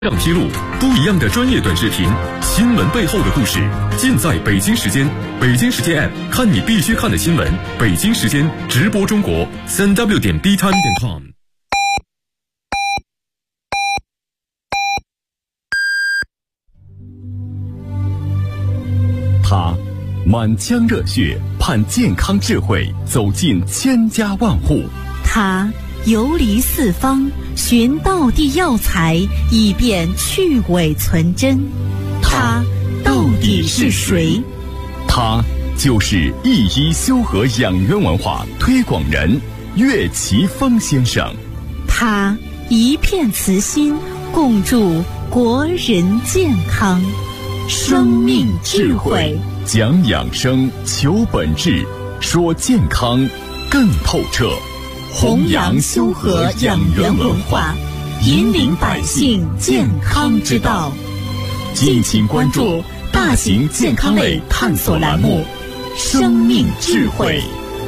让披露不一样的专业短视频，新闻背后的故事，尽在北京时间。北京时间 App 看你必须看的新闻。北京时间直播中国3w.btime.com。 他满腔热血盼健康智慧走进千家万户， 他游离四方寻道地药材，以便去伪存真。他到底是谁？ 他就是一一修和养元文化推广人岳奇峰先生。 他一片慈心，共筑国人健康。生命智慧， 讲养生，求本质，说健康更透彻。 弘扬修和养元文化，引领百姓健康之道。 敬请关注大型健康类探索栏目《生命智慧》。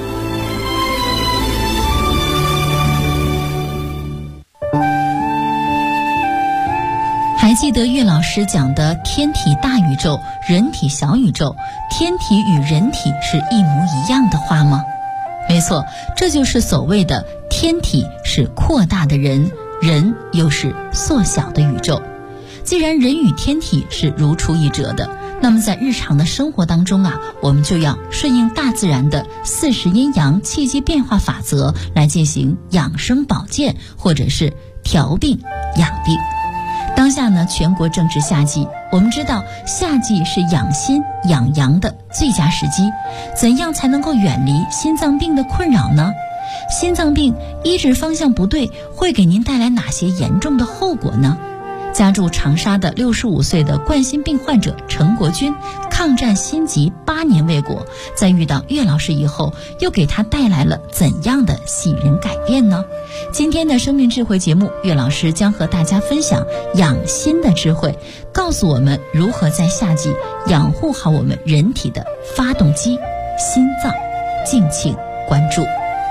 还记得岳老师讲的天体大宇宙，人体小宇宙，天体与人体是一模一样的话吗？没错，这就是所谓的天体是扩大的人，人又是缩小的宇宙。既然人与天体是如出一辙的，那么在日常的生活当中我们就要顺应大自然的40阴阳气机变化法则来进行养生保健，或者是调病养病。当下呢，全国正值夏季，我们知道夏季是养心养阳的最佳时机。怎样才能够远离心脏病的困扰呢？心脏病医治方向不对，会给您带来哪些严重的后果呢？家住长沙的65岁的冠心病患者陈国军，抗战心疾8年未果，在遇到岳老师以后，又给他带来了怎样的喜人改变呢？今天的生命智慧节目，岳老师将和大家分享养心的智慧，告诉我们如何在夏季养护好我们人体的发动机心脏。敬请关注。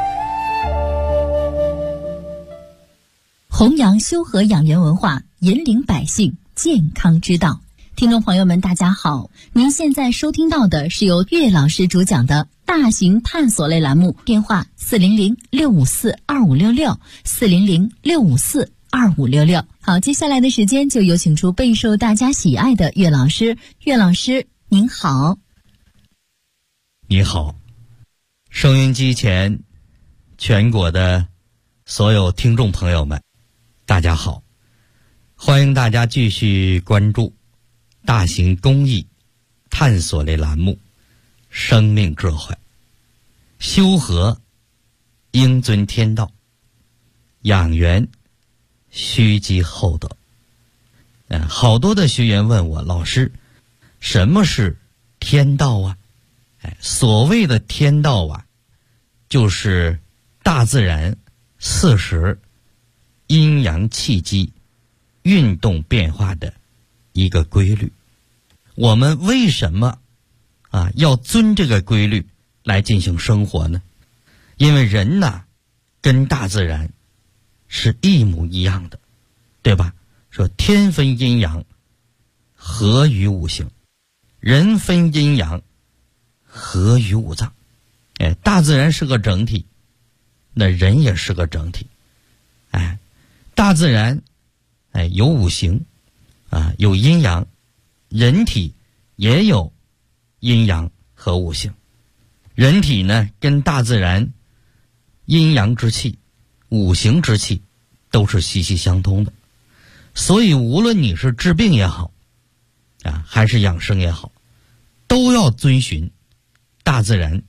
弘扬修和养元文化，引领百姓健康之道。听众朋友们大家好，您现在收听到的是由岳老师主讲的大型探索类栏目，电话400-654-2566 400-654-2566。好，接下来的时间就有请出备受大家喜爱的岳老师。岳老师您好。 你好，收音机前全国的所有听众朋友们大家好，欢迎大家继续关注大型公益探索类栏目《生命智慧》。修和应遵天道，养元须积厚德。好多的学员问我，老师，什么是天道啊？所谓的天道就是大自然40阴阳气机运动变化的一个规律。我们为什么要遵这个规律来进行生活呢？因为人跟大自然是一模一样的，对吧？说天分阴阳，合于五行；人分阴阳，合于五脏。大自然是个整体，那人也是个整体。大自然有五行有阴阳，人体也有阴阳和五行。人体呢，跟大自然阴阳之气、五行之气都是息息相通的。所以无论你是治病也好还是养生也好，都要遵循大自然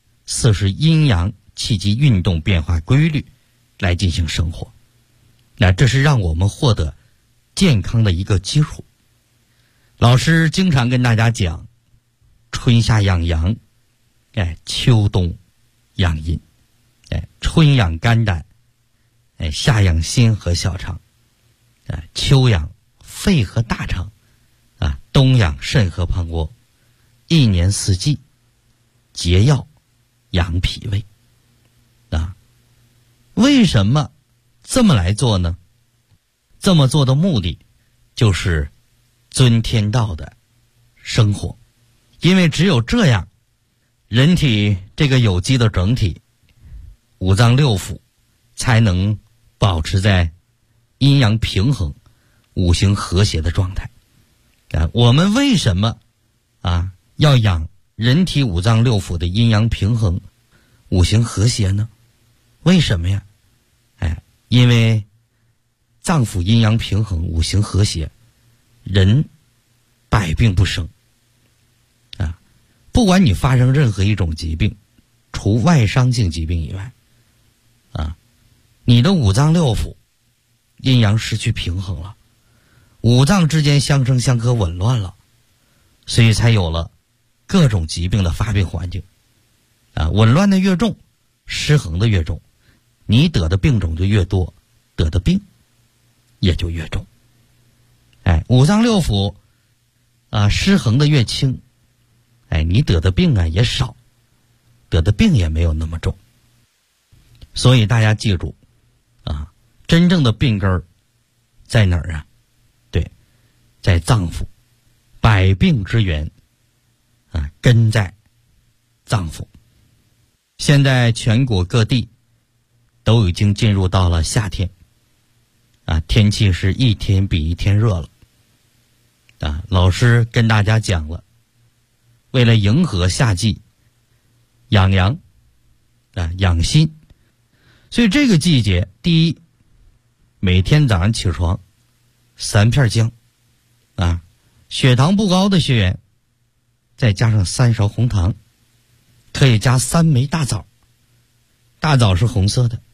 40阴阳气机运动变化规律来进行生活。那这是让我们获得健康的一个基础。老师经常跟大家讲，春夏养阳，秋冬养阴。春养肝胆，夏养心和小肠，秋养肺和大肠，冬养肾和膀胱。一年四季节要养脾胃。为什么这么来做呢？这么做的目的就是遵天道的生活，因为只有这样，人体这个有机的整体，五脏六腑才能保持在阴阳平衡、五行和谐的状态。我们为什么要养人体五脏六腑的阴阳平衡、五行和谐呢？为什么呀？因为脏腑阴阳平衡、五行和谐，人百病不生。不管你发生任何一种疾病，除外伤性疾病以外，你的五脏六腑阴阳失去平衡了，五脏之间相生相克紊乱了，所以才有了各种疾病的发病环境。紊乱的越重，失衡的越重，你得的病种就越多，得的病也就越重。五脏六腑失衡的越轻，你得的病也少，得的病也没有那么重。所以大家记住真正的病根儿在哪儿啊？对，在脏腑。百病之源根在脏腑。现在全国各地都已经进入到了夏天天气是一天比一天热了老师跟大家讲了，为了迎合夏季，养阳养心，所以这个季节，第一，每天早上起床3片姜血糖不高的学员再加上3勺红糖，可以加3枚大枣。大枣是红色的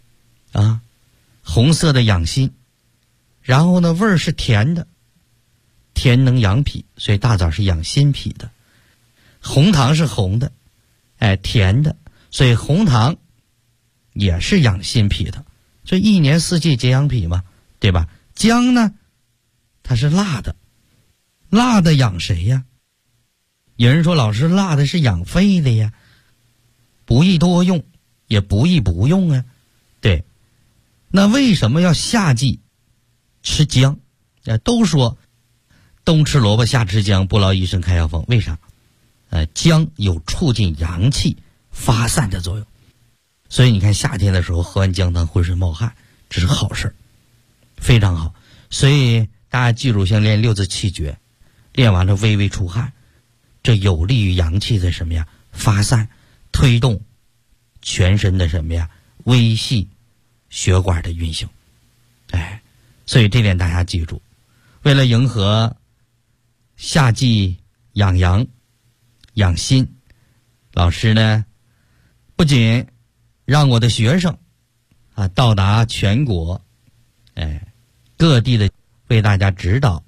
红色的养心，然后呢味儿是甜的，甜能养脾，所以大枣是养心脾的。红糖是红的甜的，所以红糖也是养心脾的，所以一年四季皆养脾嘛，对吧？姜呢它是辣的，辣的养谁呀？有人说老师，辣的是养肺的呀，不宜多用，也不宜不用啊。对，那为什么要夏季吃姜？都说冬吃萝卜夏吃姜，不劳医生开药方。为啥？姜有促进阳气发散的作用，所以你看夏天的时候喝完姜汤浑身冒汗，这是好事，非常好。所以大家记住，像练6字气诀，练完了微微出汗，这有利于阳气的什么呀？发散，推动全身的什么呀？微细血管的运行。所以这点大家记住，为了迎合夏季养阳养心，老师呢不仅让我的学生到达全国各地的为大家指导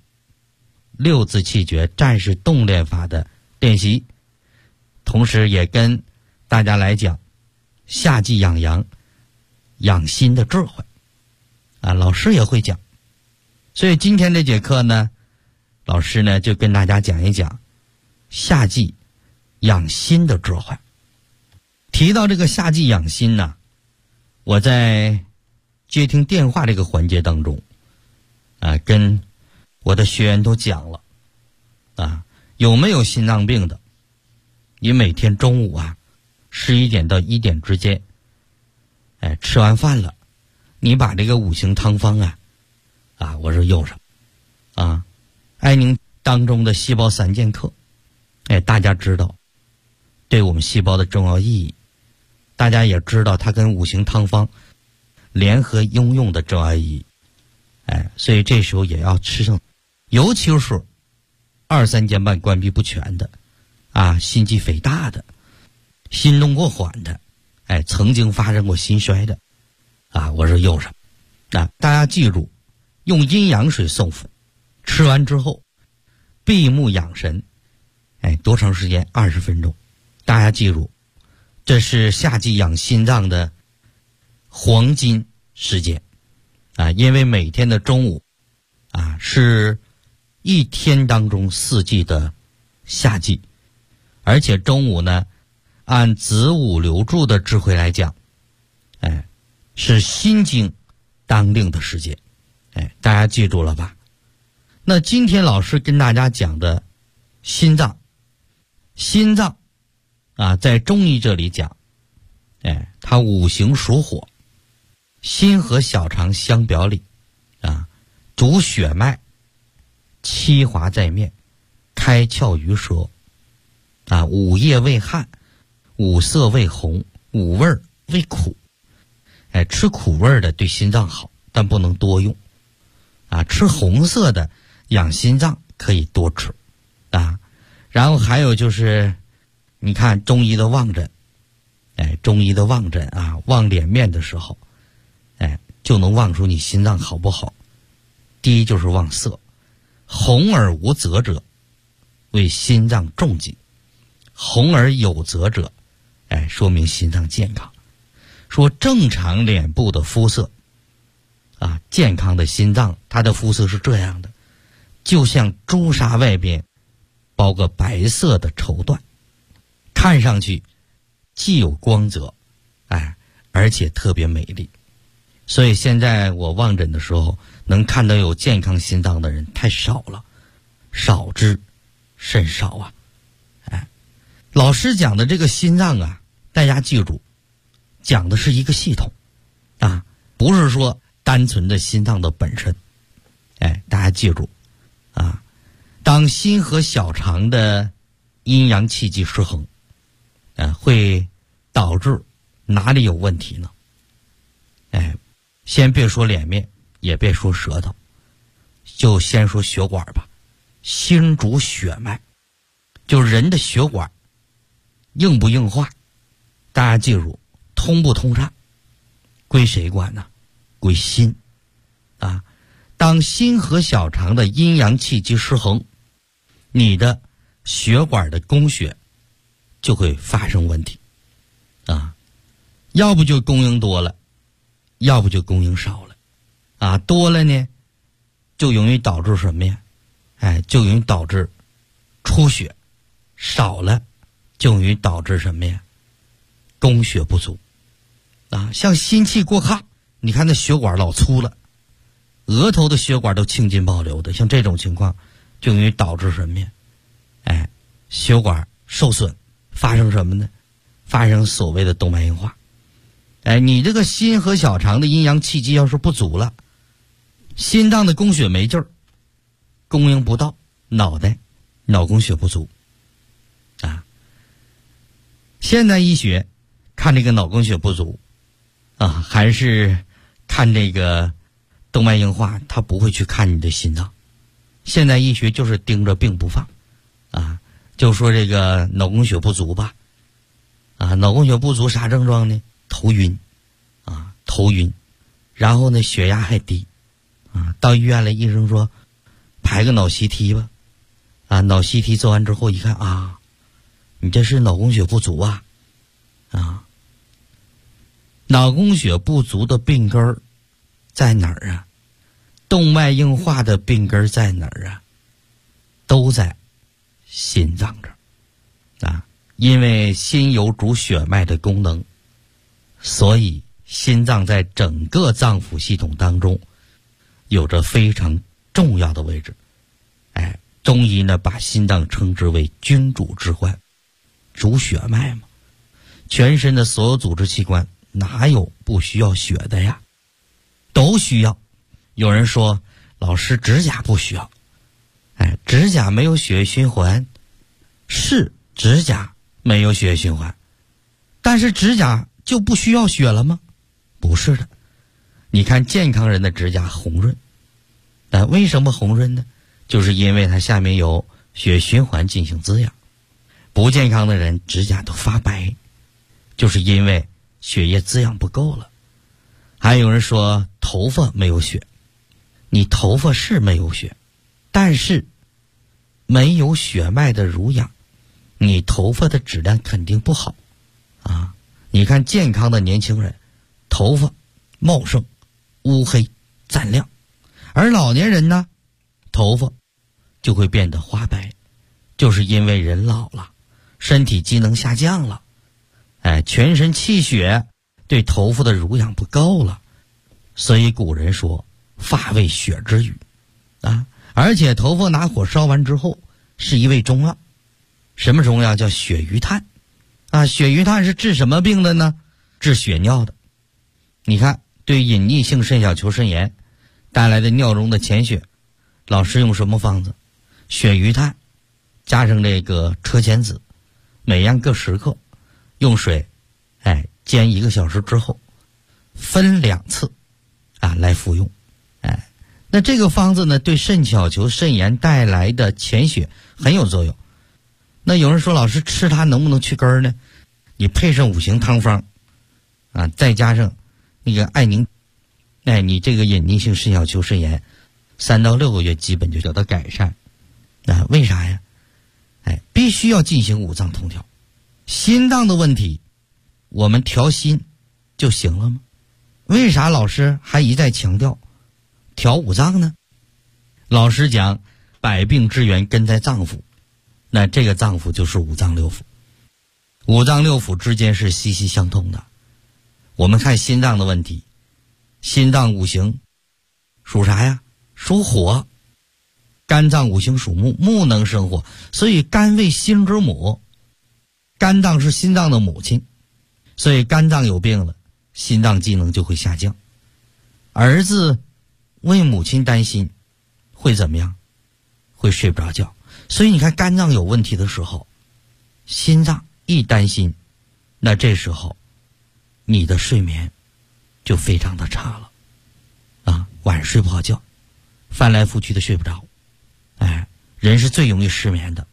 6字气诀战士动练法的练习，同时也跟大家来讲夏季养阳养心的智慧老师也会讲。所以今天这节课呢，老师呢就跟大家讲一讲夏季养心的智慧。提到这个夏季养心呢，我在接听电话这个环节当中跟我的学员都讲了有没有心脏病的，你每天中午11点到1点之间吃完饭了，你把这个五行汤方我说用上艾宁当中的细胞3剑客大家知道对我们细胞的重要意义，大家也知道它跟五行汤方联合应用的重要意义所以这时候也要吃上，尤其是2、3间半关闭不全的心肌肥大的，心动过缓的曾经发生过心衰的我说用上大家记住，用阴阳水送服，吃完之后闭目养神多长时间？20分钟。大家记住，这是夏季养心脏的黄金时间因为每天的中午是一天当中4季的夏季，而且中午呢按子午流注的智慧来讲是心经当令的时间大家记住了吧？ 那今天老师跟大家讲的心脏啊，在中医这里讲，它五行属火，心和小肠相表里啊，主血脉，七华在面，开窍于舌啊，五液为汗，五色为红，五味为苦。吃苦味的对心脏好，但不能多用啊。吃红色的养心脏可以多吃啊。然后还有就是你看中医的望诊，中医的望诊啊，望脸面的时候就能望出你心脏好不好。第一就是望色，红而无泽者为心脏重疾，红而有泽者说明心脏健康。说正常脸部的肤色啊，健康的心脏它的肤色是这样的，就像朱砂外边包个白色的绸缎，看上去既有光泽而且特别美丽。所以现在我望诊的时候能看到有健康心脏的人太少了，少之甚少啊。老师讲的这个心脏啊，大家记住，讲的是一个系统啊，不是说单纯的心脏的本身。大家记住啊，当心和小肠的阴阳气机失衡会导致哪里有问题呢？先别说脸面，也别说舌头，就先说血管吧。心主血脉，就人的血管硬不硬化，大家记住，通不通畅归谁管呢？归心啊。当心和小肠的阴阳气机失衡，你的血管的供血就会发生问题啊，要不就供应多了，要不就供应少了啊。多了呢就容易导致什么呀？就容易导致出血，少了就容易导致什么呀？供血不足啊。像心气过亢，你看那血管老粗了，额头的血管都青筋暴流的，像这种情况就容易导致什么呀？血管受损，发生什么呢？发生所谓的动脉硬化。你这个心和小肠的阴阳气机要是不足了，心脏的供血没劲儿，供应不到脑供血不足啊。现代医学看这个脑供血不足啊，还是看这个动脉硬化，他不会去看你的心脏。现代医学就是盯着病不放啊，就说这个脑供血不足吧啊，脑供血不足啥症状呢？头晕，然后呢血压还低啊。到医院了，医生说排个脑 CT 吧啊，脑 CT 做完之后一看啊，你这是脑供血不足啊。脑供血不足的病根儿在哪儿啊？动脉硬化的病根儿在哪儿啊？都在心脏这儿啊。因为心有主血脉的功能，所以心脏在整个脏腑系统当中有着非常重要的位置。中医呢把心脏称之为君主之官，主血脉嘛。全身的所有组织器官哪有不需要血的呀？都需要。有人说老师指甲不需要，指甲没有血液循环，是指甲没有血液循环，但是指甲就不需要血了吗？不是的。你看健康人的指甲红润，为什么红润呢？就是因为它下面有血液循环进行滋养。不健康的人指甲都发白，就是因为血液滋养不够了。还有人说头发没有血，你头发是没有血，但是没有血脉的濡养，你头发的质量肯定不好啊。你看健康的年轻人头发茂盛乌黑湛亮，而老年人呢头发就会变得花白，就是因为人老了，身体机能下降了，全身气血对头发的濡养不够了。所以古人说发为血之余啊， 而且头发拿火烧完之后是一味中药。什么中药？叫血鱼炭啊。血鱼炭是治什么病的呢？治血尿的。你看，对隐匿性肾小球肾炎带来的尿中的潜血，老师用什么方子？血鱼炭加上这个车前子，每样各10克，用水煎1个小时之后，分2次来服用。那这个方子呢，对肾小球肾炎带来的潜血很有作用。那有人说，老师吃它能不能去根呢？你配上5行汤方再加上那个艾宁，你这个隐匿性肾小球肾炎3到6个月基本就得到改善。为啥呀？必须要进行五脏通调。心脏的问题我们调心就行了吗？为啥老师还一再强调调五脏呢？老师讲百病之源根在脏腑，那这个脏腑就是五脏六腑。五脏六腑之间是息息相通的。我们看心脏的问题，心脏五行属啥呀？属火。肝脏五行属木，木能生火，所以肝为心之母，肝脏是心脏的母亲，所以肝脏有病了，心脏机能就会下降。儿子为母亲担心会怎么样？会睡不着觉。所以你看，肝脏有问题的时候，心脏一担心，那这时候你的睡眠就非常的差了晚上睡不好觉，翻来覆去的睡不着。人是最容易失眠的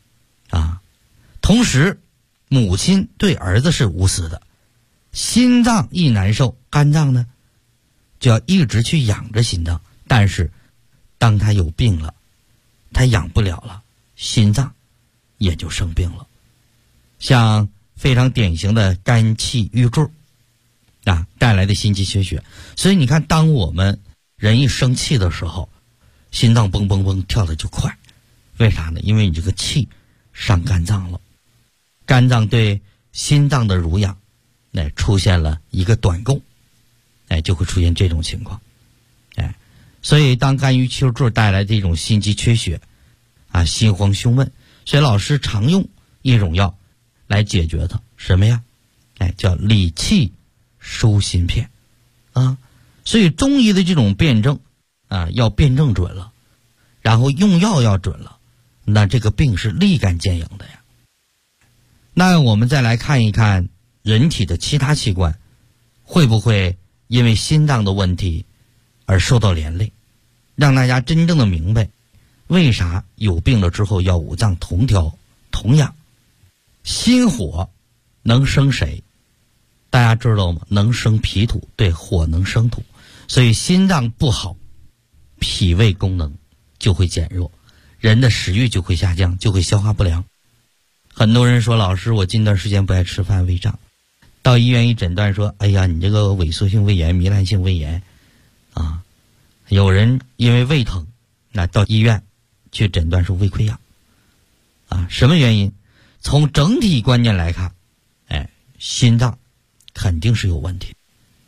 同时母亲对儿子是无私的，心脏一难受，肝脏呢就要一直去养着心脏，但是当他有病了，他养不了了，心脏也就生病了。像非常典型的肝气郁坠带来的心肌缺血。所以你看，当我们人一生气的时候，心脏蹦蹦蹦跳的就快。为啥呢？因为你这个气上肝脏了，肝脏对心脏的濡养出现了一个短供，就会出现这种情况。所以当肝郁气滞带来这种心肌缺血心慌胸闷，所以老师常用一种药来解决它。什么呀？叫理气舒心片所以中医的这种辩证要辩证准了，然后用药要准了，那这个病是立竿见影的呀。那我们再来看一看人体的其他器官会不会因为心脏的问题而受到连累，让大家真正的明白为啥有病了之后要五脏同调同养。心火能生谁？大家知道吗？能生脾土。对，火能生土，所以心脏不好，脾胃功能就会减弱，人的食欲就会下降，就会消化不良。很多人说，老师我近段时间不爱吃饭，胃胀，到医院一诊断说，哎呀，你这个萎缩性胃炎、糜烂性胃炎有人因为胃疼到医院去诊断出胃溃疡什么原因？从整体观念来看心脏肯定是有问题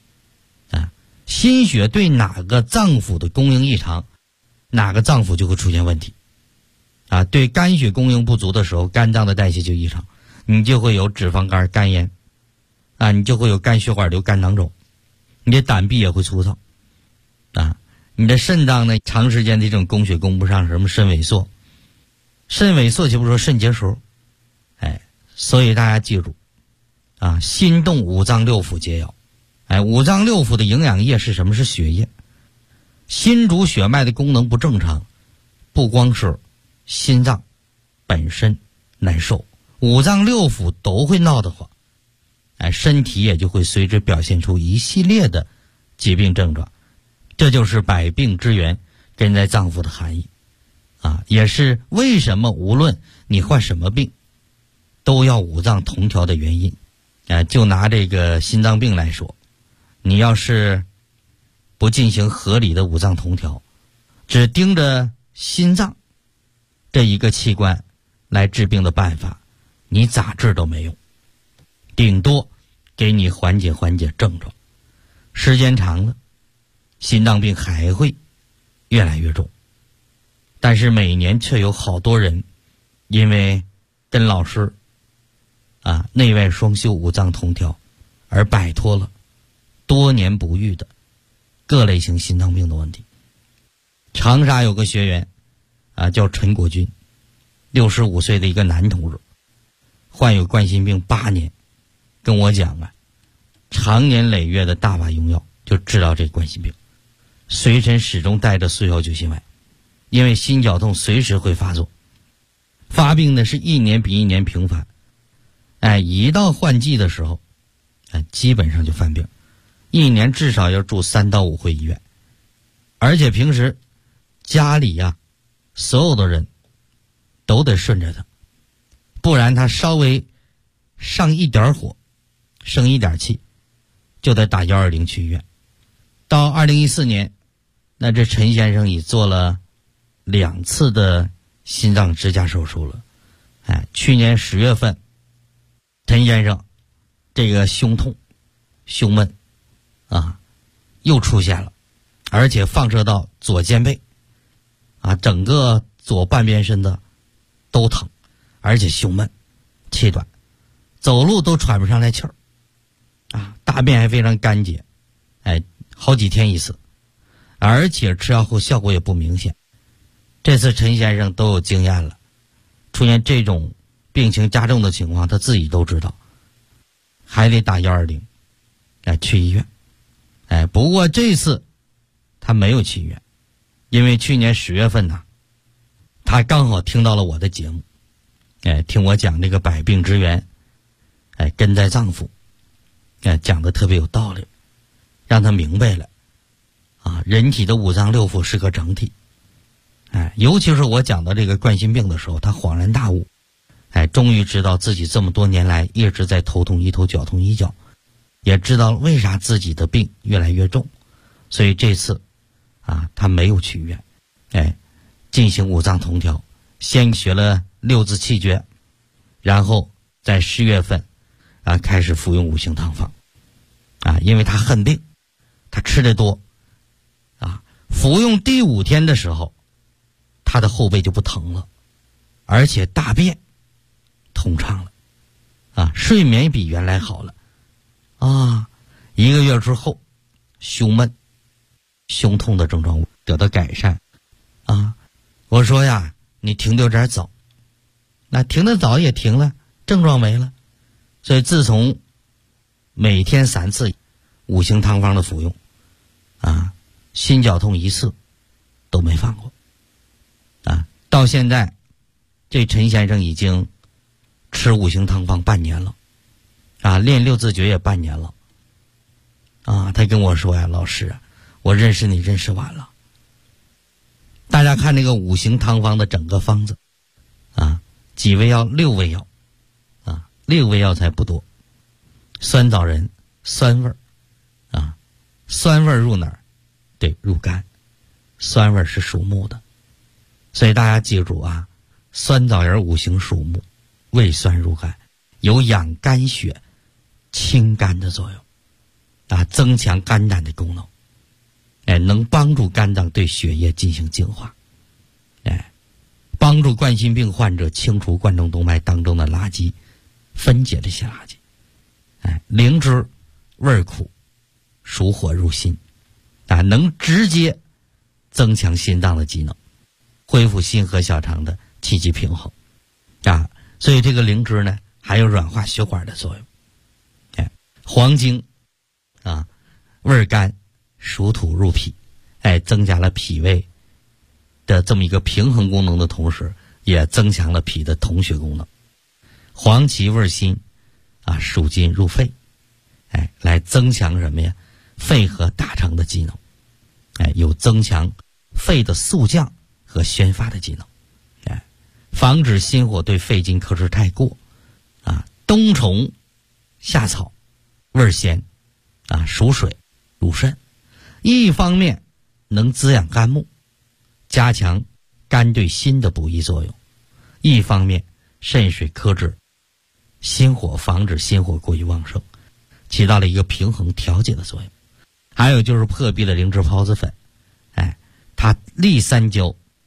心血对哪个脏腑的供应异常，哪个脏腑就会出现问题对肝血供应不足的时候，肝脏的代谢就异常，你就会有脂肪肝、肝炎你就会有肝血管瘤、肝囊肿，你的胆壁也会粗糙你的肾脏呢，长时间的这种供血供不上，什么肾萎缩，肾萎缩就不说肾结石所以大家记住心动五脏六腑皆要五脏六腑的营养液是什么？是血液。心主血脉的功能不正常，不光是心脏本身难受，五脏六腑都会闹得慌身体也就会随之表现出一系列的疾病症状。这就是百病之源根在脏腑的含义也是为什么无论你患什么病都要五脏同调的原因就拿这个心脏病来说，你要是不进行合理的五脏同调，只盯着心脏这一个器官来治病的办法，你咋治都没用，顶多给你缓解症状，时间长了心脏病还会越来越重但是每年却有好多人因为跟老师内外双修五脏同调而摆脱了多年不愈的各类型心脏病的问题。长沙有个学员叫陈国军，65岁的一个男同志，患有冠心病8年，跟我讲常年累月的大把用药就治疗这冠心病，随身始终带着速效救心丸，因为心绞痛随时会发作，发病呢是一年比一年频繁，一到换季的时候基本上就犯病，一年至少要住3到5回医院，而且平时家里所有的人都得顺着他，不然他稍微上一点火，生一点气，就得打120去医院。到2014年，那这陈先生已做了2次的心脏支架手术了。去年10月份，陈先生这个胸痛、胸闷又出现了，而且放射到左肩背整个左半边身子都疼，而且胸闷、气短，走路都喘不上来气儿大便还非常干结，好几天一次，而且吃药后效果也不明显。这次陈先生都有经验了，出现这种病情加重的情况他自己都知道，还得打120去医院。不过这次他没有去医院，因为去年10月份他刚好听到了我的节目，听我讲这个百病之源，根在脏腑，讲的特别有道理，让他明白了人体的五脏六腑是个整体。尤其是我讲到这个冠心病的时候，他恍然大悟，终于知道自己这么多年来一直在头痛医头，脚痛医脚，也知道为啥自己的病越来越重。所以这次他没有去医院，进行五脏同调，先学了6字气诀，然后在10月份开始服用五行汤方因为他恨病，他吃得多服用第5天的时候，他的后背就不疼了，而且大便通畅了睡眠比原来好了1个月之后，胸闷、胸痛的症状得到改善我说你停得有点早，那停得早也停了，症状没了。所以自从每天3次五行汤方的服用心绞痛1次都没放过到现在这陈先生已经吃五行汤方半年了练6字诀也半年了他跟我说老师我认识你认识晚了。大家看这个五行汤方的整个方子几味药？6味药6味药才不多。酸枣仁酸味儿酸味儿入哪儿？对，入肝。酸味儿是属木的，所以大家记住酸枣仁五行属木，味酸入肝，有养肝血、清肝的作用增强肝胆的功能，能帮助肝脏对血液进行净化，帮助冠心病患者清除冠状动脉当中的垃圾，分解这些垃圾。灵芝味苦，属火入心能直接增强心脏的机能，恢复心和小肠的气机平衡所以这个灵芝呢还有软化血管的作用。黄精味甘，属土入脾，增加了脾胃的这么一个平衡功能的同时，也增强了脾的统血功能。黄芪味辛属金入肺，来增强什么呀？肺和大肠的机能，有增强肺的肃降和宣发的机能，防止心火对肺经克制太过。冬虫夏草味鲜属水入肾，一方面能滋养肝木，加强肝对心的补益作用，一方面肾水克制心火，防止心火过于旺盛，起到了一个平衡调节的作用。还有就是破壁的灵芝孢子粉，它利三焦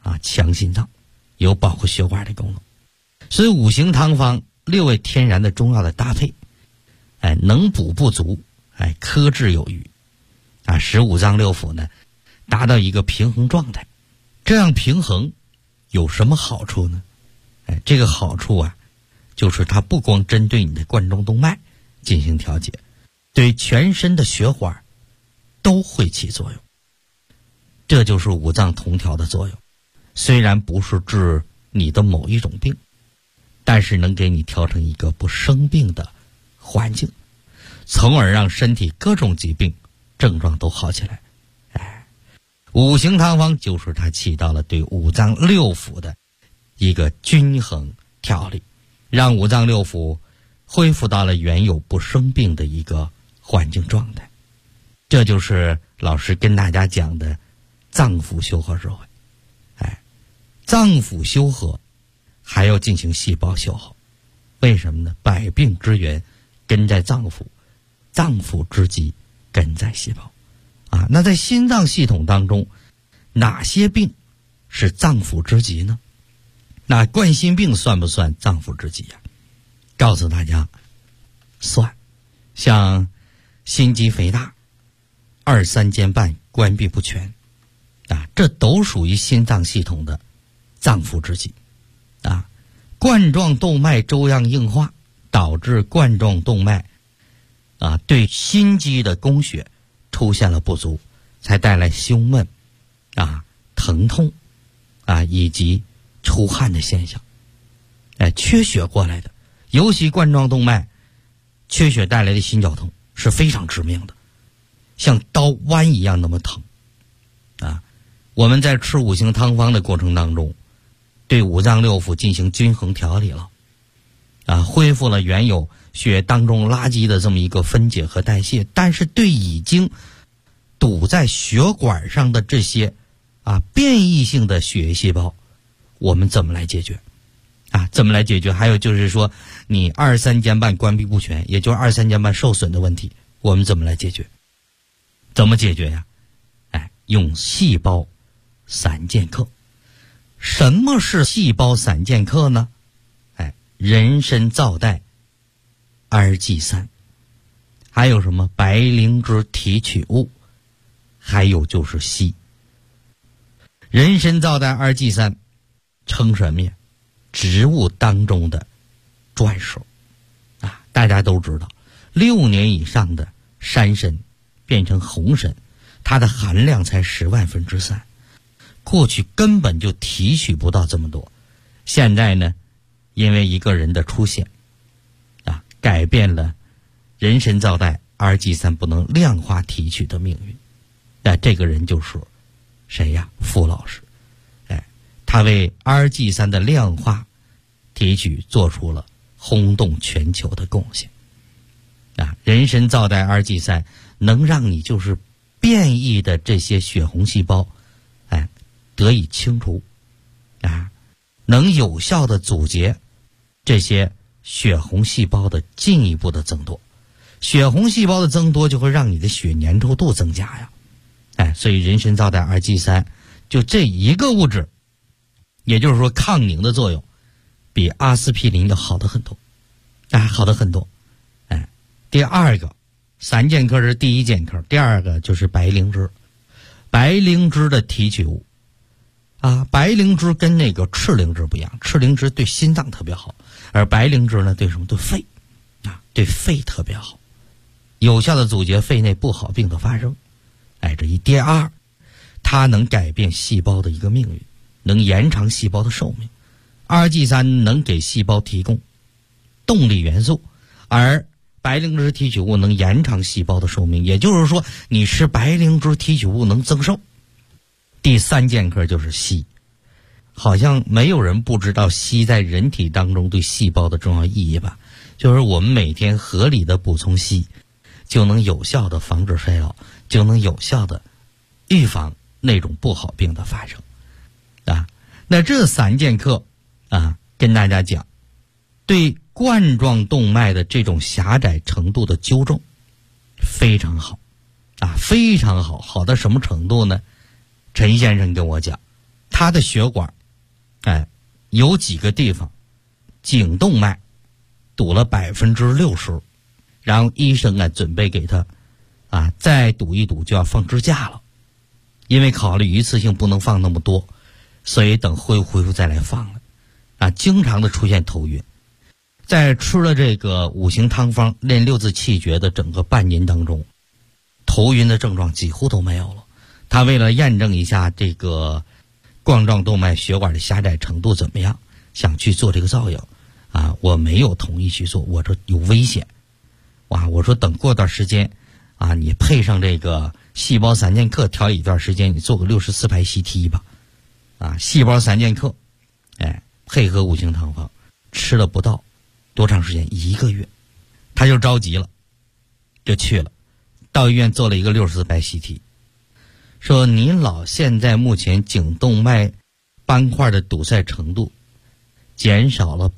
强心脏，有保护血管的功能。所以五行汤方6味天然的中药的搭配，能补不足，克制有余，使五脏六腑呢达到一个平衡状态。这样平衡有什么好处呢？这个好处就是它不光针对你的冠状动脉进行调节，对全身的血管都会起作用。这就是五脏同调的作用。虽然不是治你的某一种病，但是能给你调成一个不生病的环境，从而让身体各种疾病症状都好起来。五行汤方就是它起到了对五脏六腑的一个均衡调理，让五脏六腑恢复到了原有不生病的一个环境状态。这就是老师跟大家讲的脏腑修合智慧。脏腑修合还要进行细胞修好。为什么呢？百病之源根在脏腑，脏腑之基根在细胞。那在心脏系统当中，哪些病是脏腑之基呢？那冠心病算不算脏腑之基呀？告诉大家，算。像心肌肥大、二三间瓣关闭不全，这都属于心脏系统的脏腑之基。冠状动脉粥样硬化，导致冠状动脉对心肌的供血出现了不足，才带来胸闷疼痛以及出汗的现象。缺血过来的，尤其冠状动脉缺血带来的心绞痛是非常致命的，像刀剜一样那么疼。我们在吃五行汤方的过程当中，对五脏六腑进行均衡调理了，恢复了原有血液当中垃圾的这么一个分解和代谢，但是对已经堵在血管上的这些变异性的血液细胞，我们怎么来解决？怎么来解决？还有就是说，你二三间瓣关闭不全，也就是二三间瓣受损的问题，我们怎么来解决？怎么解决呀？用细胞散健克。什么是细胞散健克呢？人参皂苷二剂3，还有什么白灵芝提取物，还有就是硒。人参皂苷二剂3称什么呀？植物当中的转手。大家都知道，6年以上的山参变成红参，它的含量才10万分之3，过去根本就提取不到这么多。现在呢，因为一个人的出现改变了人参皂苷二剂3不能量化提取的命运。这个人就是谁呀？傅老师。他为二剂3的量化提取做出了轰动全球的贡献。人参皂苷二剂3能让你就是变异的这些血红细胞得以清除，能有效的阻截这些血红细胞的进一步的增多。血红细胞的增多就会让你的血粘稠度增加呀。所以人参皂苷二剂3就这一个物质，也就是说抗凝的作用比阿司匹林要好得很多，好得很多。第二个散健克是第一健克，第二个就是白灵芝。白灵芝的提取物白灵芝跟那个赤灵芝不一样，赤灵芝对心脏特别好，而白灵芝呢对什么？对肺对肺特别好，有效的阻截肺内不好病的发生。这一。第二，它能改变细胞的一个命运，能延长细胞的寿命。二剂3能给细胞提供动力元素，而白灵芝提取物能延长细胞的寿命，也就是说你吃白灵芝提取物能增寿。第3健克就是硒。好像没有人不知道硒在人体当中对细胞的重要意义吧？就是我们每天合理的补充硒，就能有效的防止衰老，就能有效的预防那种不好病的发生。那这3健克跟大家讲，对冠状动脉的这种狭窄程度的纠正非常好非常好。好到什么程度呢？陈先生跟我讲， 他的血管，有几个地方颈动脉堵了60%，然后医生准备给他再堵一堵就要放支架了，因为考虑一次性不能放那么多，所以等恢复再来放了。经常的出现头晕，在吃了这个5行汤方练6字气诀的整个半年当中，头晕的症状几乎都没有了。他为了验证一下这个冠状动脉血管的狭窄程度怎么样，想去做这个造影我没有同意去做，我说有危险。我说等过段时间你配上这个细胞3剑客调理一段时间，你做个64排 CT 吧。细胞3剑客配合5行汤方吃了不到多长时间，1个月，他就着急了，就去了，到医院做了一个64排 CT， 说您老现在目前颈动脉斑块的堵塞程度减少了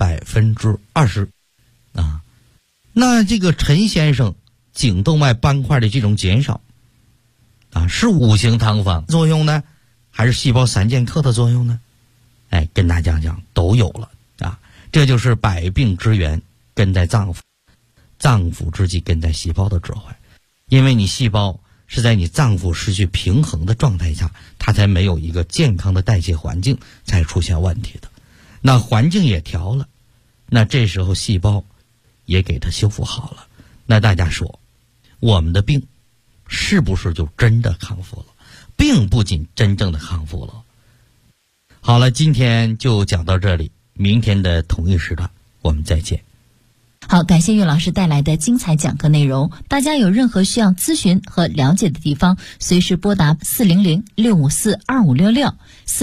20%那这个陈先生颈动脉斑块的这种减少是5行汤方作用呢，还是细胞3剑客的作用呢？跟大家讲都有了这就是百病之源根在脏腑，脏腑之际根在细胞的指坏。因为你细胞是在你脏腑失去平衡的状态下，它才没有一个健康的代谢环境，才出现问题的。那环境也调了，那这时候细胞也给它修复好了。那大家说，我们的病是不是就真的康复了？并不仅真正的康复了。好了，今天就讲到这里，明天的同一时段我们再见。 好，感谢岳老师带来的精彩讲课内容。大家有任何需要咨询和了解的地方，随时拨打400-654-2566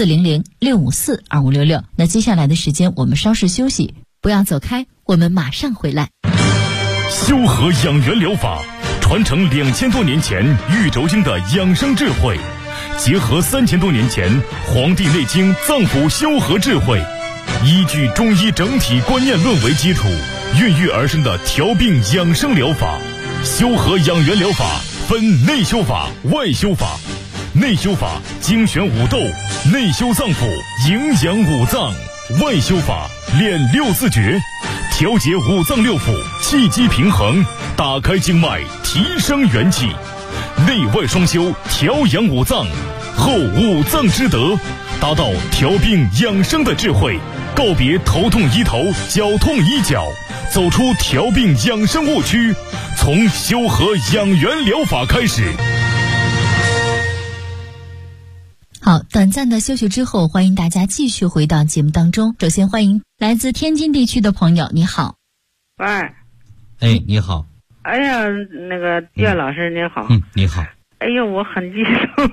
400-654-2566。那接下来的时间我们稍事休息，不要走开，我们马上回来。 修和养元疗法传承2000多年前玉轴经的养生智慧，结合3000多年前《黄帝内经》脏腑修和智慧，依据中医整体观念论为基础，孕育而生的调病养生疗法。修和养元疗法分内修法、外修法。内修法精选五斗，内修脏腑，营养五脏；外修法练6字诀，调节五脏六腑，气机平衡，打开经脉，提升元气。内外双修，调养五脏，后五脏之德，达到调病养生的智慧，告别头痛医头，脚痛医脚，走出调病养生误区，从修和养元疗法开始。 好，短暂的休息之后，欢迎大家继续回到节目当中。首先欢迎来自天津地区的朋友，你好。 喂。 你好。 哎呀，那个岳老师您好。 你好。 哎呦，我很激动。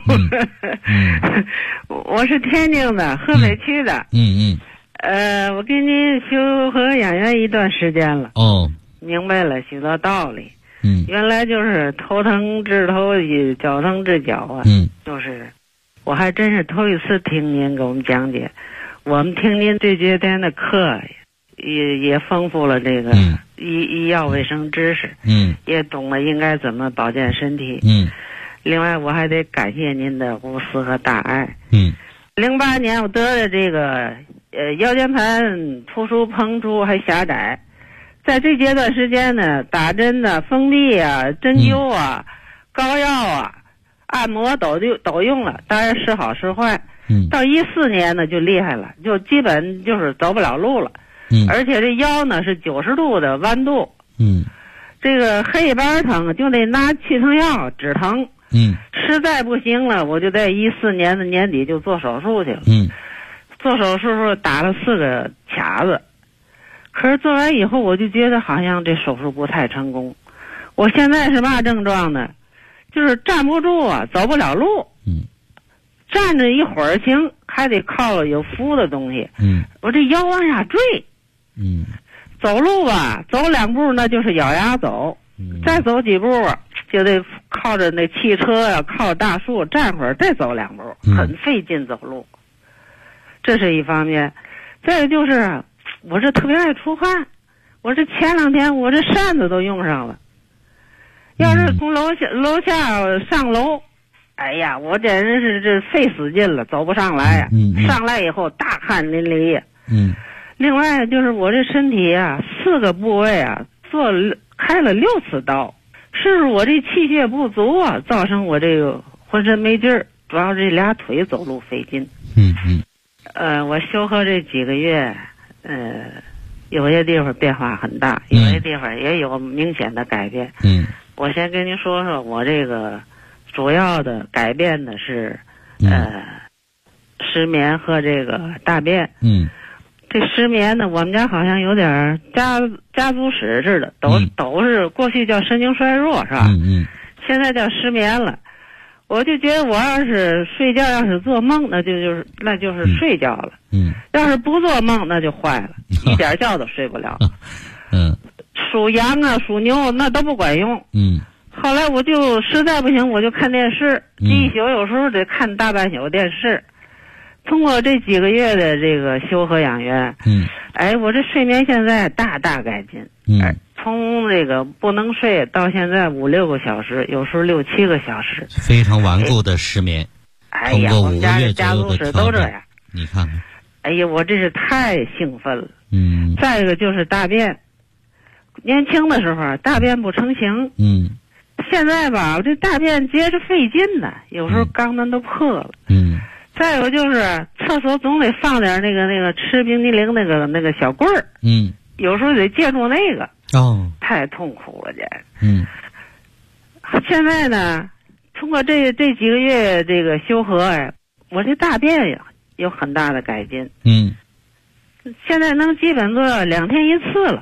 我是天津的，河北区的。我跟您修和养元一段时间了。明白了许多道理。原来就是头疼治头，脚疼治脚啊。就是我还真是头一次听您给我们讲解。我们听您这些天的课也丰富了这个医药卫生知识。也懂了应该怎么保健身体。另外我还得感谢您的无私和大爱。08年我得的这个腰间盘突出膨出还狭窄，在这阶段时间呢，打针呢、封闭啊、针灸啊、膏药啊、按摩都用了，当然是好是坏。到14年呢就厉害了，就基本就是走不了路了。而且这腰呢是90度的弯度。这个黑斑疼就得拿去疼药止疼。实在不行了，我就在14年的年底就做手术去了。做手术时候打了4个卡子，可是做完以后我就觉得好像这手术不太成功。我现在是嘛症状呢？就是站不住啊，走不了路。站着一会儿行，还得靠有扶的东西。我这腰往下坠。走路吧，走2步那就是咬牙走。再走几步就得靠着那汽车呀，靠大树站会儿，再走2步，很费劲走路。这是一方面。再有就是我这特别爱出汗，我这前2天我这扇子都用上了。要是从楼下上楼， 哎呀，我简直是这费死劲了，走不上来呀。上来以后大汗淋漓呀。另外就是我这身体啊，4个部位啊开了6次刀，是我这气血不足啊，造成我这个浑身没劲儿，主要这俩腿走路费劲。我修合这几个月，有些地方变化很大，有些地方也有明显的改变。我先跟您说说我这个主要的改变的是，失眠和这个大便。这失眠呢，我们家好像有点家族史似的，都是过去叫神经衰弱是吧？现在叫失眠了。我就觉得我要是睡觉，要是做梦，那就是睡觉了。要是不做梦，那就坏了，一点觉都睡不了。属羊啊，属牛那都不管用。后来我就实在不行，我就看电视，一宿有时候得看大半宿电视。通过这几个月的这个修和养元，我这睡眠现在大改进。从这个不能睡到现在5-6个小时，有时候6-7个小时， 非常顽固的失眠。 哎呀，我们家这家族史都这样。 你看看， 哎呀，我这是太兴奋了。再一个就是大便，年轻的时候大便不成形。现在吧，我这大便结着费劲呢，有时候肛门都破了。再有就是厕所总得放点那个吃冰激凌那个小棍儿。有时候得借助那个。太痛苦了这。现在呢，通过这几个月这个修和我这大便呀有很大的改进。现在能基本做2天1次了。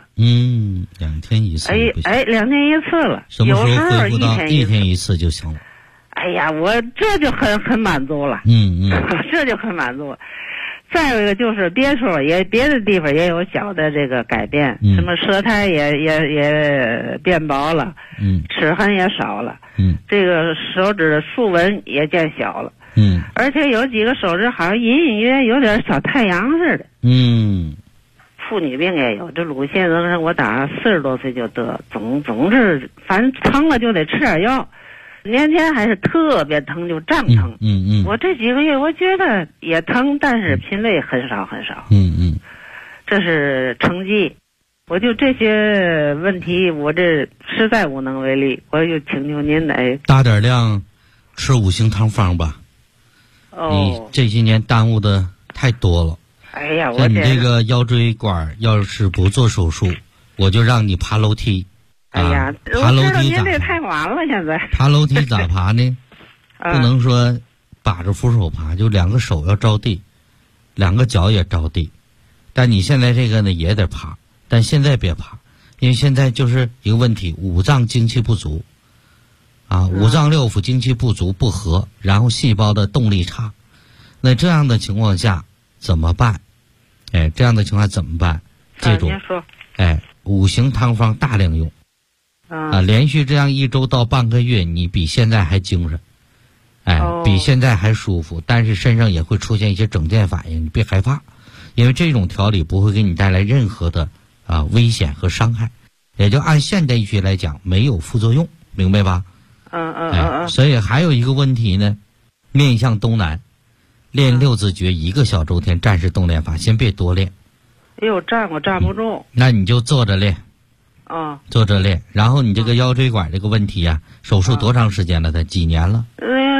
2天1次。 2天1次了。 什么时候恢复到1天1次就行了？ 哎呀，我这就很满足了。这就很满足了。再有一个就是别的地方也有小的这个改变，什么舌苔也变薄了，齿痕也少了，这个手指的竖纹也见小了，而且有几个手指好像隐隐约有点小太阳似的。妇女病也有，这乳腺增生我打40多岁就得，总是反正疼了就得吃点药。年前还是特别疼，就胀疼。我这几个月我觉得也疼，但是频率很少。这是成绩。我就这些问题，我这实在无能为力，我就请求您来大点量吃5行汤方吧。你这些年耽误的太多了。 哎呀， 像你这个腰椎管要是不做手术，我就让你爬楼梯。 哎呀， 爬楼梯您这太晚了，现在爬楼梯咋爬呢？不能说把着扶手爬，就2个手要着地，2个脚也着地。但你现在这个呢也得爬，但现在别爬，因为现在就是一个问题，五脏精气不足五脏六腑精气不足不和，然后细胞的动力差。那这样的情况下怎么办？这样的情况怎么办？记住，5行汤方大量用。连续这样1周到半个月，你比现在还精神，比现在还舒服，但是身上也会出现一些整件反应，你别害怕，因为这种调理不会给你带来任何的危险和伤害，也就按现代医学来讲，没有副作用，明白吧？所以还有一个问题呢，面向东南，练6字诀1个小周天战士动练法，先别多练。 我站不住。 那你就坐着练。坐着练，然后你这个腰椎管这个问题手术多长时间了？几年了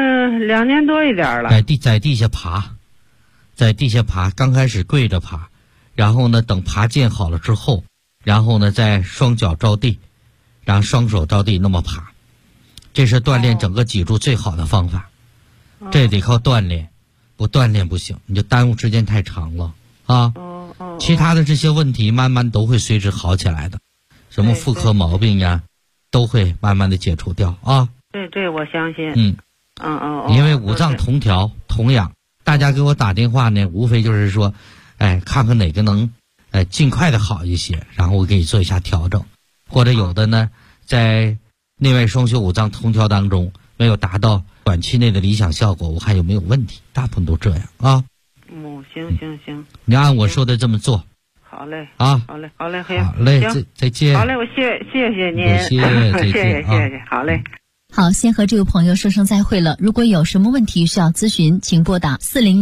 ？2年多一点了。 在地下爬，刚开始跪着爬，然后呢，等爬健好了之后，然后呢，再双脚着地，然后双手着地那么爬，这是锻炼整个脊柱最好的方法。这得靠锻炼，不锻炼不行，你就耽误时间太长了其他的这些问题慢慢都会随之好起来的。什么妇科毛病呀，都会慢慢的解除掉这我相信。 因为五脏同调同养，大家给我打电话呢，无非就是说，看看哪个能尽快的好一些，然后我给你做一下调整，或者有的呢，在内外双修五脏同调当中没有达到短期内的理想效果，我看有没有问题，大部分都这样行， 你按我说的这么做。 好嘞， 好嘞， 再见。 好嘞， 好嘞，我谢谢您， 谢谢， 好嘞。 好，先和这位朋友说声再会了。如果有什么问题需要咨询，请拨打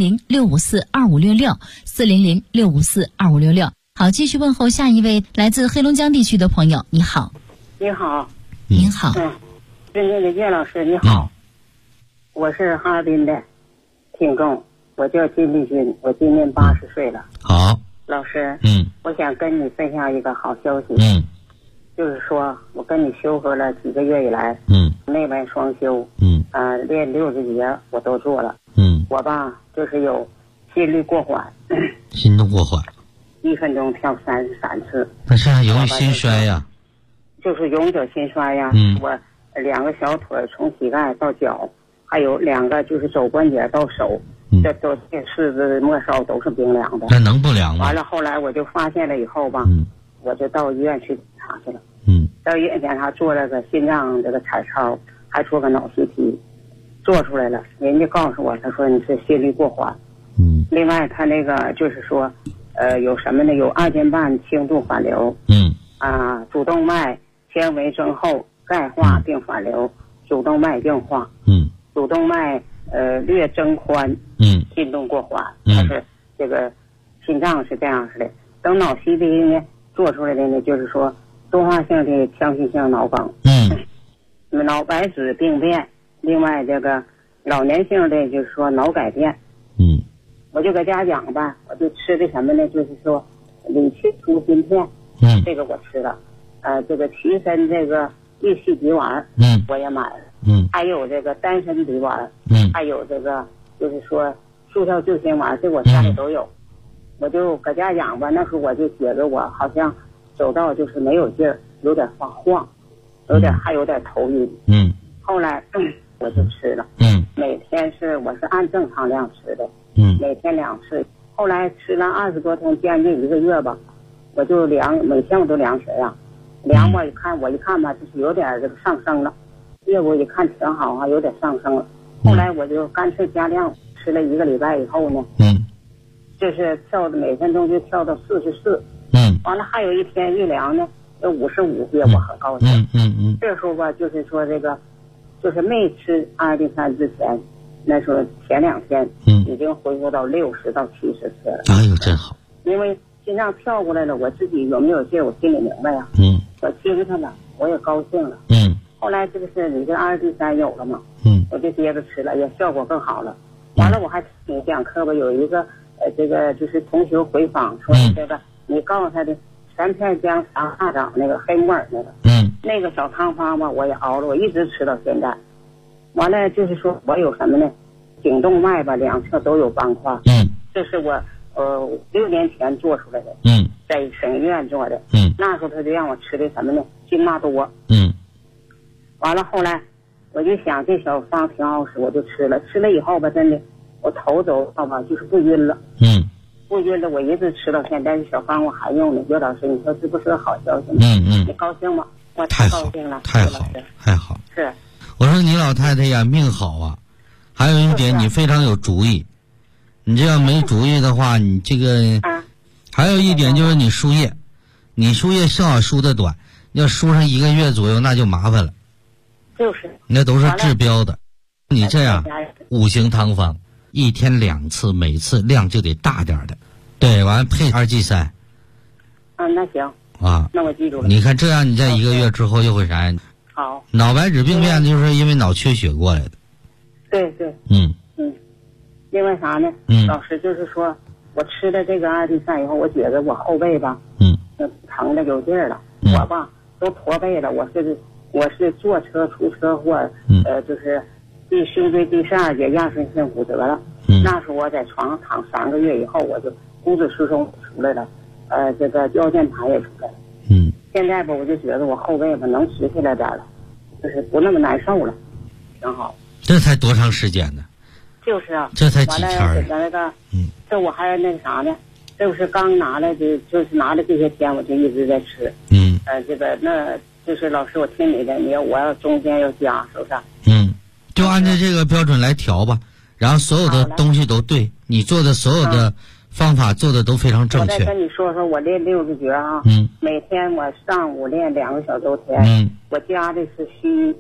400-654-2566，400-654-2566。好，继续问候下一位来自黑龙江地区的朋友。你好。 你好。 您好。 是那个叶老师，你好。我是哈尔滨的听众，我叫金立军，我今年80岁了。 好。 老师，我想跟你分享一个好消息。就是说我跟你修合了几个月以来，内外双修，练60节我都做了。我吧就是有心率过缓， 心动过缓 ，1分钟跳33次。 那是容易心衰呀。 就是永久心衰呀。我2个小腿从膝盖到脚，还有2个就是肘关节到手，这都四肢末梢都是冰凉的。 那能不凉吗？ 完了后来我就发现了以后吧，我就到医院去检查去了。到医院检查做了个心脏这个彩超，还做个脑 CT， 做出来了。人家告诉我，他说你是心率过缓。另外他那个就是说，有什么呢？有2间半轻度反流。主动脉纤维增厚、钙化并反流，主动脉硬化。主动脉略增宽。心动过缓。它是这个心脏是这样式的。等脑 CT 呢做出来的呢，就是说多发性的腔隙性脑梗。脑白质病变，另外这个老年性的就是说脑改变。我就搁家讲吧，我就吃的什么呢？就是说理气舒心片。这个我吃了。这个提神这个益气鼻丸，我也买了。还有这个丹参鼻丸，还有这个就是说速效救心丸，这我家里都有。我就搁家养吧，那时候我就觉得我好像走道就是没有劲儿，有点发晃，还有点头晕。后来我就吃了。每天我是按正常量吃的。每天2次。后来吃了20多天，将近1个月吧，我就每天我都量血压。量我一看吧，就是有点这个上升了。结果一看挺好啊，有点上升了。后来我就干脆加量，吃了1个礼拜以后呢，就是跳的每分钟就跳到44。完了还有一天一量呢，有55，也我很高兴。这时候吧，就是说这个，就是没吃阿尔地山之前，那时候前2天，已经恢复到60到70次了。 哎呦，真好！ 因为心脏跳过来了，我自己有没有劲，我心里明白呀。我听他了，我也高兴了。后来这个是你这阿尔地山有了嘛？我就接着吃了，也效果更好了。完了我还听讲课吧，有一个这个就是同学回访说这个，你告诉他的3片姜3大枣那个黑木耳那个，那个小汤方吧，我也熬了，我一直吃到现在。完了就是说我有什么呢？颈动脉吧2侧都有斑块。这是我6年前做出来的。在省医院做的。那时候他就让我吃的什么呢？金马多。完了后来我就想这小方挺好使，我就吃了。吃了以后吧，真的我头走到吧就是不晕了。不晕了，我一直吃到现在。这小方我还用呢。刘老师，你说这不是个好消息吗？你高兴吗？我太高兴了。 太好，太好。 是。 我说你老太太呀，命好啊。还有一点，你非常有主意。你这样没主意的话，你这个还有一点就是你输液，你输液正好输的短，要输上1个月左右那就麻烦了。 就是那都是治标的。你这样5行汤方，1天2次，每次量就得大点的。对，完配2G3。 那行啊， 那我记住了。 你看这样，你在1个月之后就会啥？ 好。脑白质病变就是因为脑缺血过来的。 对。另外啥呢？老师就是说我吃了这个阿尔地山以后，我觉得我后背吧，疼的有劲儿了。我吧都驼背了。我是坐车出车祸，就是胸椎第12节亚顺性骨折了。那时候我在床上躺3个月以后，我就骨质疏松出来了，这个腰间盘也出来了。现在吧，我就觉得我后背吧能直起来点了，就是不那么难受了，挺好。 这才多长时间呢？ 就是啊， 这才几天儿。 那个，这我还那个啥呢？这不是刚拿来的，就是拿了这些天，我就一直在吃。这个那就是老师，我听你的，我要中间要加，是不是？ 就按照这个标准来调吧，然后所有的东西都对，你做的所有的方法做的都非常正确。 我再跟你说说，我练60节啊。每天我上午练2个小周天。我加的是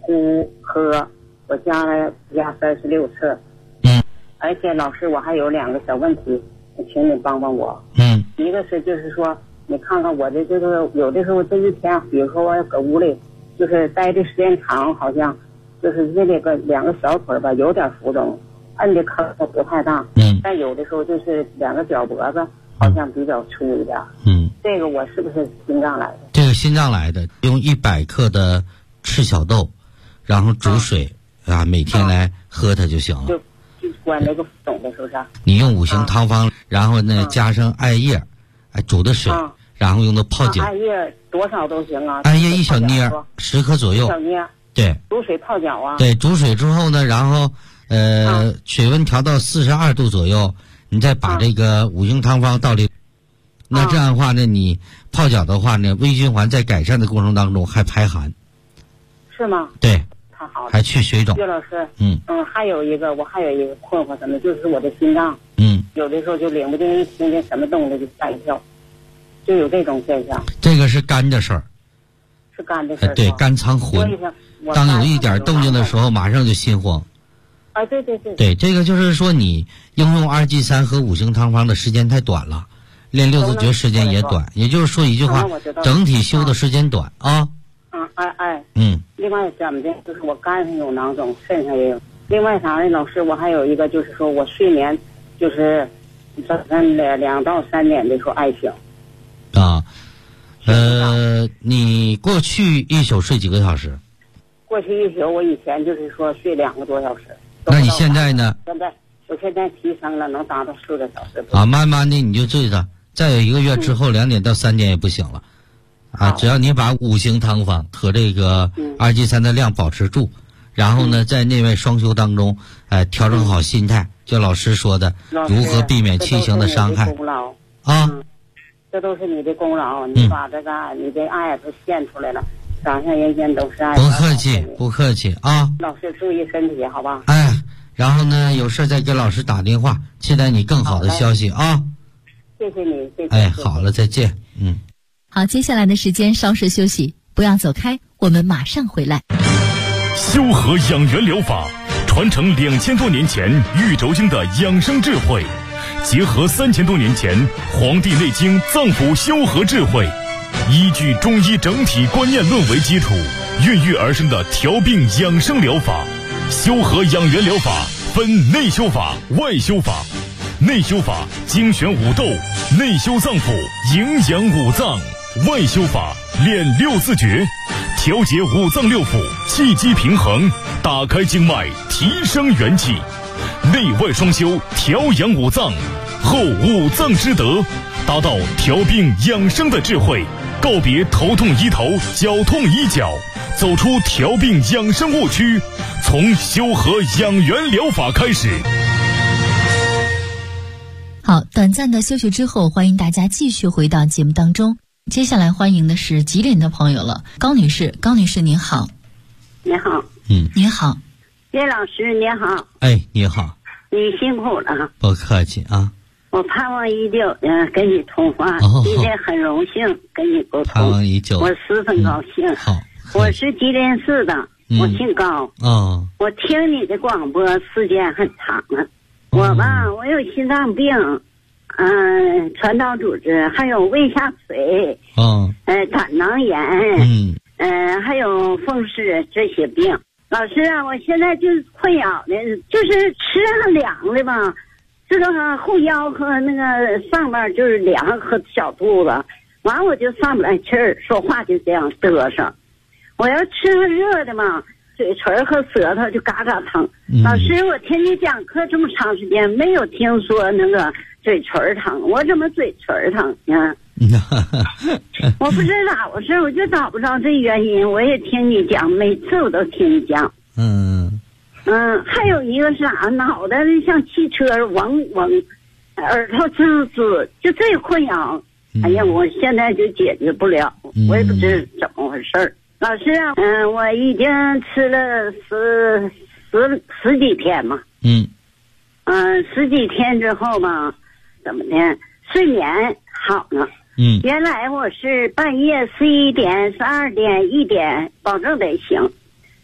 呼喝，我加36次。而且老师，我还有2个小问题，请你帮帮我。一个是就是说，你看看我的这个，有的时候这一天，比如说我搁屋里，就是待的时间长，好像就是这个2个小腿吧，有点浮肿，摁的坑不太大。但有的时候就是2个脚脖子好像比较粗一点。这个我是不是心脏来的？ 这个心脏来的，用100克的赤小豆，然后煮水每天来喝它就行了。 就关那个肿的，是不是？ 你用5行汤方，然后呢加上艾叶，煮的水，然后用它泡脚。 艾叶多少都行啊？ 艾叶1小捏，10克左右。 1小捏。 对。 煮水泡脚啊？ 对，煮水之后呢，然后水温调到42度左右，你再把这个5行汤方倒里。那这样的话呢，你泡脚的话呢，微循环在改善的过程当中还排寒。 是吗？ 对。 好， 还去水肿。 岳老师，还有一个困惑，什么就是我的心脏，有的时候就领不定，一听见什么动静就吓一跳，就有这种现象。 这个是肝的事儿。 是肝的事儿。 对，肝藏魂。当有一点动静的时候，马上就心慌。 对。 对，这个就是说你应用2G3和5行汤方的时间太短了，练六字诀时间也短，也就是说一句话，整体修的时间短啊。另外怎么的，就是我肝上有囊肿，肾上也有。另外啥呢，老师，我还有一个就是说我睡眠就是早上2到3点的时候爱醒。你过去一宿睡几个小时？过去一宿我以前就是说睡2个多小时。那你现在呢？我现在提升了，能达到4个小时。慢慢的你就醉着，再有1个月之后2点到3点也不行了。只要你把5行汤方和这个2G3的量保持住，然后呢，在内外双修当中，调整好心态，就老师说的，如何避免七情的伤害这都是你的功劳，你把这个你的爱都献出来了，掌上人间都是爱。不客气啊！老师注意身体，好吧？然后呢，有事再给老师打电话，期待你更好的消息啊！谢谢你，谢谢。好了，再见。 好，接下来的时间稍事休息，不要走开，我们马上回来。 修和养元疗法传承2000多年前玉轴经的养生智慧，结合3000多年前《黄帝内经》脏腑修和智慧，依据中医整体观念论为基础，孕育而生的调病养生疗法。修和养元疗法分内修法、外修法。内修法精选五斗，内修脏腑，营养五脏；外修法练6字诀，调节五脏六腑，气机平衡，打开经脉，提升元气。内外双修，调养五脏，后五脏之德，达到调病养生的智慧。告别头痛医头，脚痛医脚，走出调病养生误区，从修和养元疗法开始。 好，短暂的休息之后，欢迎大家继续回到节目当中。接下来欢迎的是吉林的朋友了，高女士。高女士您好。 你好。 你好。 叶老师你好。 你好。 你辛苦了。 不客气啊。 我盼望已久跟你通话，今天很荣幸跟你沟通， 盼望已久， 我十分高兴。 好， 我是吉林市的，我姓高。我听你的广播时间很长了。我我有心脏病，传导组织，还有胃下垂，胆囊炎，还有风湿这些病。老师啊，我现在就是困扰的，就是吃上凉的吧，这个后腰和那个上面就是凉和小肚子，完我就上不来气儿，说话就这样嘚瑟。我要吃个热的嘛，嘴唇和舌头就嘎嘎疼。老师，我听你讲课这么长时间，没有听说那个嘴唇疼，我怎么嘴唇疼呢？我不知道咋回事，我就找不着这原因。我也听你讲，每次我都听你讲。还有一个是啥，脑袋像汽车嗡嗡，耳朵滋滋，就这困扰。哎呀，我现在就解决不了，我也不知怎么回事。老师啊，我已经吃了十几天嘛。十几天之后嘛，怎么的？睡眠好了。原来我是半夜11点、12点、1点，保证得醒。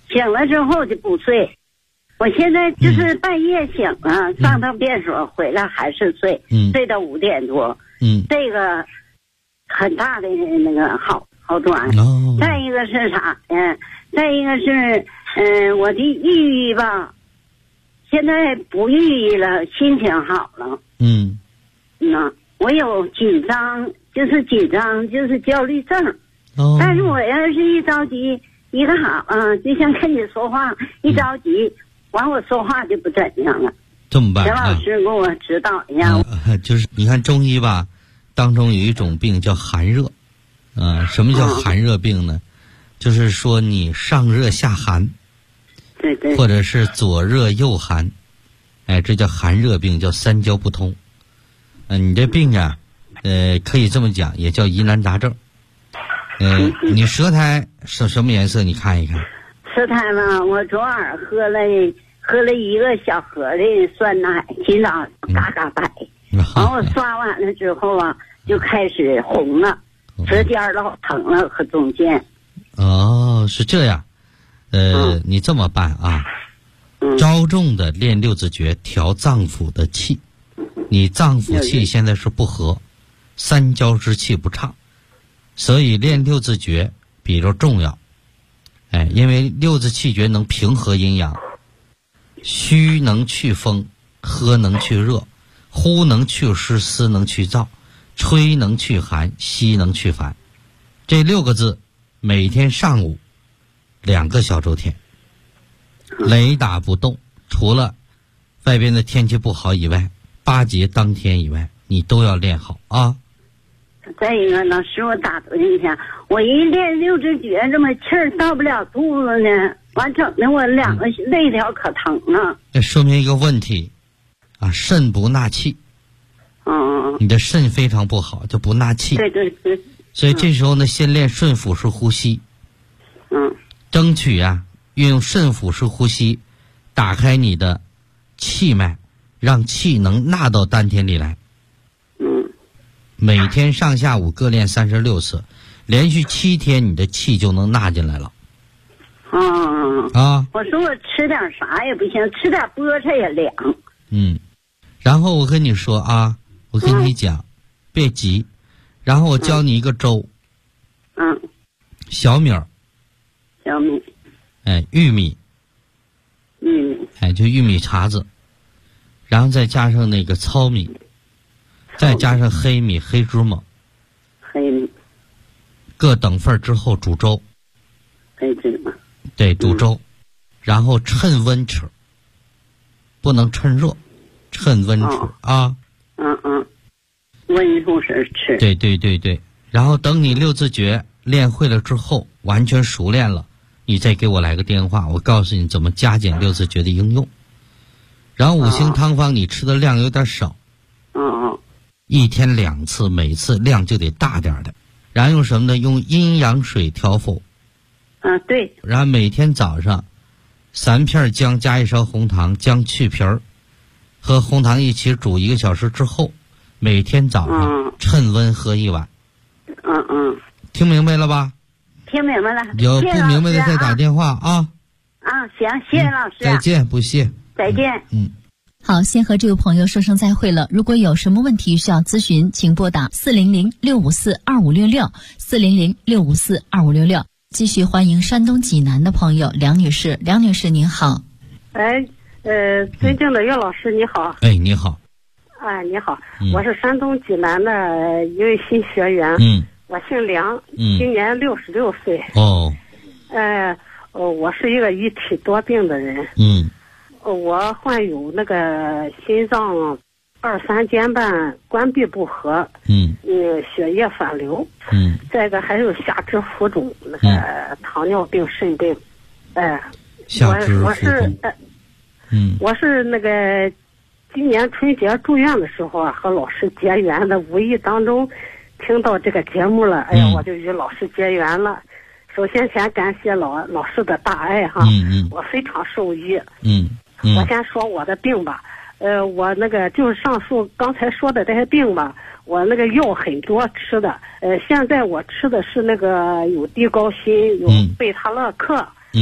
醒了之后就不睡。我现在就是半夜醒了，上趟便所回来还是睡，睡到5点多。这个很大的那个好转。再一个是啥？再一个是我的抑郁吧，现在不抑郁了，心情好了。我有紧张就是焦虑症。但是我要是一着急，一个好就像跟你说话一着急，完我说话就不怎样了。 这么办？ 陈老师给我指导一下。 就是你看中医吧，当中有一种病叫寒热。什么叫寒热病呢？就是说你上热下寒， 对， 或者是左热右寒，这叫寒热病，叫三焦不通。你这病啊，可以这么讲，也叫疑难杂症。你舌苔是什么颜色？你看一看。 舌苔嘛，我昨晚喝了一个小盒的酸奶，今早嘎嘎白。完我刷完了之后啊，就开始红了，舌尖老疼了和中间。 是这样。你这么办啊？着重的练六字诀，调脏腑的气。你脏腑气现在是不和，三焦之气不畅，所以练六字诀比较重要。因为六字气诀能平和阴阳，虚能去风，喝能去热，呼能去湿，思能去燥，吹能去寒，吸能去烦。这6个字每天上午2个小周天，雷打不动，除了外边的天气不好以外，8节当天以外你都要练好啊。 再一个，老师我打断一下，我一练六字诀这么气儿到不了肚子呢，完整的我2个肋条可疼了。 这说明一个问题啊，肾不纳气。你的肾非常不好，就不纳气。 对。 所以这时候呢，先练顺腹式呼吸。争取运用顺腹式呼吸，打开你的气脉，让气能纳到丹田里来。每天上下午各练36次，连续7天，你的气就能纳进来了。 我说我吃点啥也不行，吃点菠菜也凉。 然后我跟你说啊，我跟你讲，别急。然后我教你一个粥。小米。玉米。就玉米碴子，然后再加上那个糙米，再加上黑米、黑芝麻，各等份之后煮粥。 黑芝麻。 对，煮粥，然后趁温吃，不能趁热，趁温吃啊。 温度时吃。 对。然后等你六字诀练会了之后，完全熟练了，你再给我来个电话，我告诉你怎么加减六字诀的应用。然后5行汤方你吃的量有点少。1天2次，每次量就得大点的。然后用什么呢？用阴阳水调腹。 对。 然后每天早上3片姜加1勺红糖，姜去皮儿，和红糖一起煮1个小时之后，每天早上趁温喝1碗。听明白了吧？ 听明白了。 有不明白的再打电话啊。 行，谢谢老师。 再见，不谢。 再见。 好，先和这位朋友说声再会了。如果有什么问题需要咨询，请拨打400-654-2566 400-654-2566。继续欢迎山东济南的朋友梁女士。梁女士您好。 尊敬的岳老师你好。 你好。 你好，我是山东济南的一位新学员。我姓梁，今年66岁。我是一个一体多病的人。我患有那个心脏2、3间瓣关闭不和。血液反流。再一个还有下肢浮肿，那个糖尿病、肾病。 下肢浮肿。 我是那个今年春节住院的时候和老师结缘的，无意当中听到这个节目了，我就与老师结缘了。首先先感谢老师的大爱哈，我非常受益。我先说我的病吧，我那个就是上述刚才说的这些病吧，我那个药很多吃的，现在我吃的是那个有地高辛，有贝塔乐克，还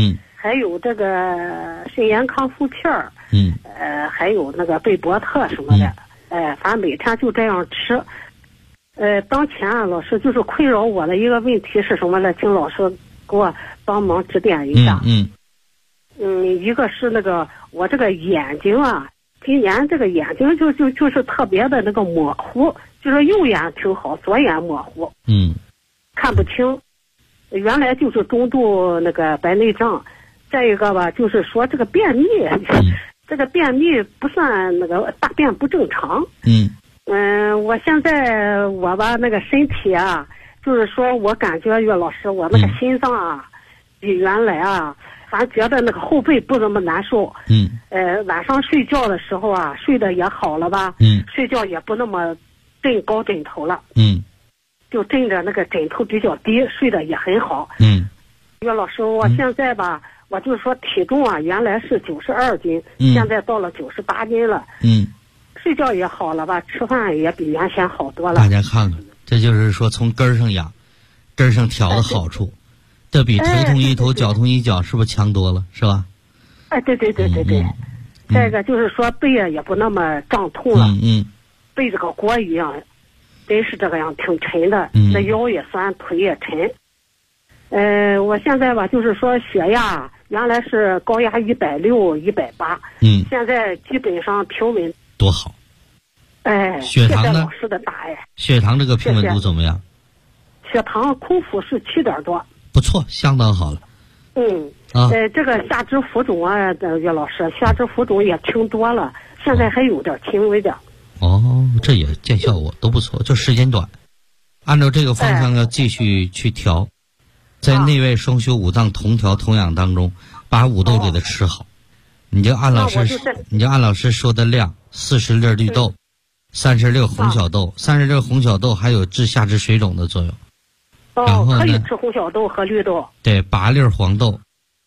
还有这个肾炎康复片儿，还有那个贝博特什么的，反正每天就这样吃。当前啊，老师就是困扰我的一个问题是什么呢？请老师给我帮忙指点一下。一个是那个我这个眼睛啊，今年这个眼睛就是特别的那个模糊，就是右眼挺好，左眼模糊，看不清。原来就是中度那个白内障，再一个吧，就是说这个便秘，这个便秘不算那个大便不正常。我现在我吧那个身体啊，就是说我感觉岳老师，我那个心脏啊，比原来啊，反正觉得那个后背不怎么难受。晚上睡觉的时候啊，睡得也好了吧。睡觉也不那么枕高枕头了。就枕着那个枕头比较低，睡得也很好。岳老师，我现在吧，我就是说体重啊，原来是92斤，现在到了98斤了。睡觉也好了吧，吃饭也比原先好多了。 大家看看，这就是说从根儿上养，根儿上调的好处，这比头痛医头，脚痛医脚，是不是强多了？是吧？ 对。再一个就是说背也不那么胀痛了。背这个锅一样。真是这个样，挺沉的，那腰也酸，腿也沉。我现在吧，就是说血压原来是高压160、180，现在基本上平稳。 多好。 血糖呢？谢谢老师的答案。 血糖这个平稳度怎么样？ 血糖空腹是7点多。 不错，相当好了。 这个下肢浮肿啊，岳老师，下肢浮肿也轻多了，现在还有点轻微的。 这也见效果都不错，就时间短。按照这个方向要继续去调，在内外双修五脏同调同养当中，把五豆给它吃好。你就按老师说的量，40粒绿豆，30粒红小豆，30粒红小豆还有治下肢水肿的作用。然后呢， 可以吃红小豆和绿豆。 对，8粒黄豆，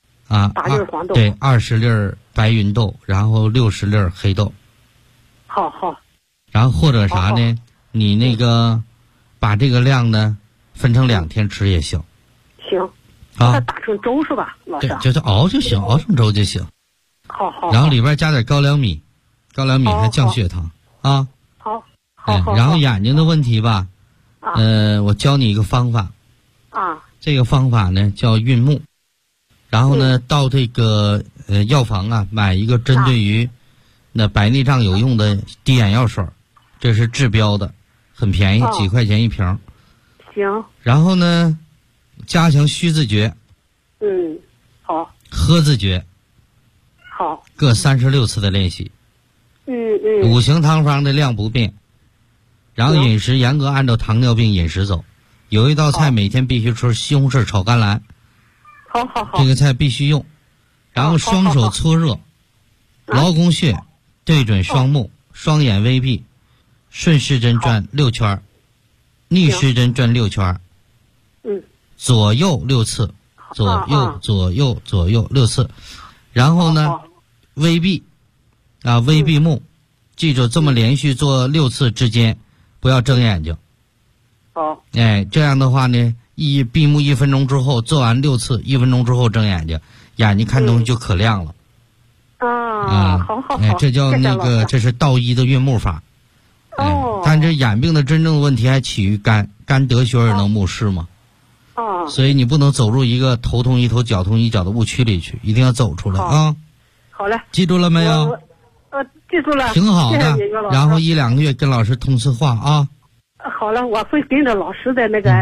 8粒黄豆。 对，20粒白芸豆，然后60粒黑豆。 好。 然后或者啥呢？你那个把这个量呢分成2天吃也行。 行。它打成粥是吧，老师？ 对，就是熬就行，熬成粥就行。 好。 然后里边加点高粱米，高粱米还降血糖啊。 好。 然后眼睛的问题吧，我教你一个方法。这个方法呢叫运目。然后呢，到这个药房啊，买一个针对于那白内障有用的滴眼药水。这是治标的，很便宜，几块钱一瓶。 行。 然后呢，加强虚字诀。 好。 喝字诀。 好。 各36次的练习。五行汤方的量不变，然后饮食严格按照糖尿病饮食走。有一道菜每天必须吃西红柿炒甘蓝。 好。 这个菜必须用。然后双手搓热，劳宫穴对准双目，双眼微闭。顺时针转6圈，逆时针转6圈，左右6次，左右6次，然后呢，微闭，微闭目，记住这么连续做6次之间，不要睁眼睛。 好。 这样的话呢，闭目1分钟之后，做完6次，1分钟之后睁眼睛，眼睛看东西就可亮了。 好。 这叫那个，这是道医的运目法。但这眼病的真正的问题还起于肝得血而能目视嘛。所以你不能走入一个头痛医头脚痛医脚的误区里去，一定要走出来啊。 好嘞。 记住了没有？ 记住了。 挺好的。然后1-2个月跟老师通次话啊。 好了，我会跟着老师的那个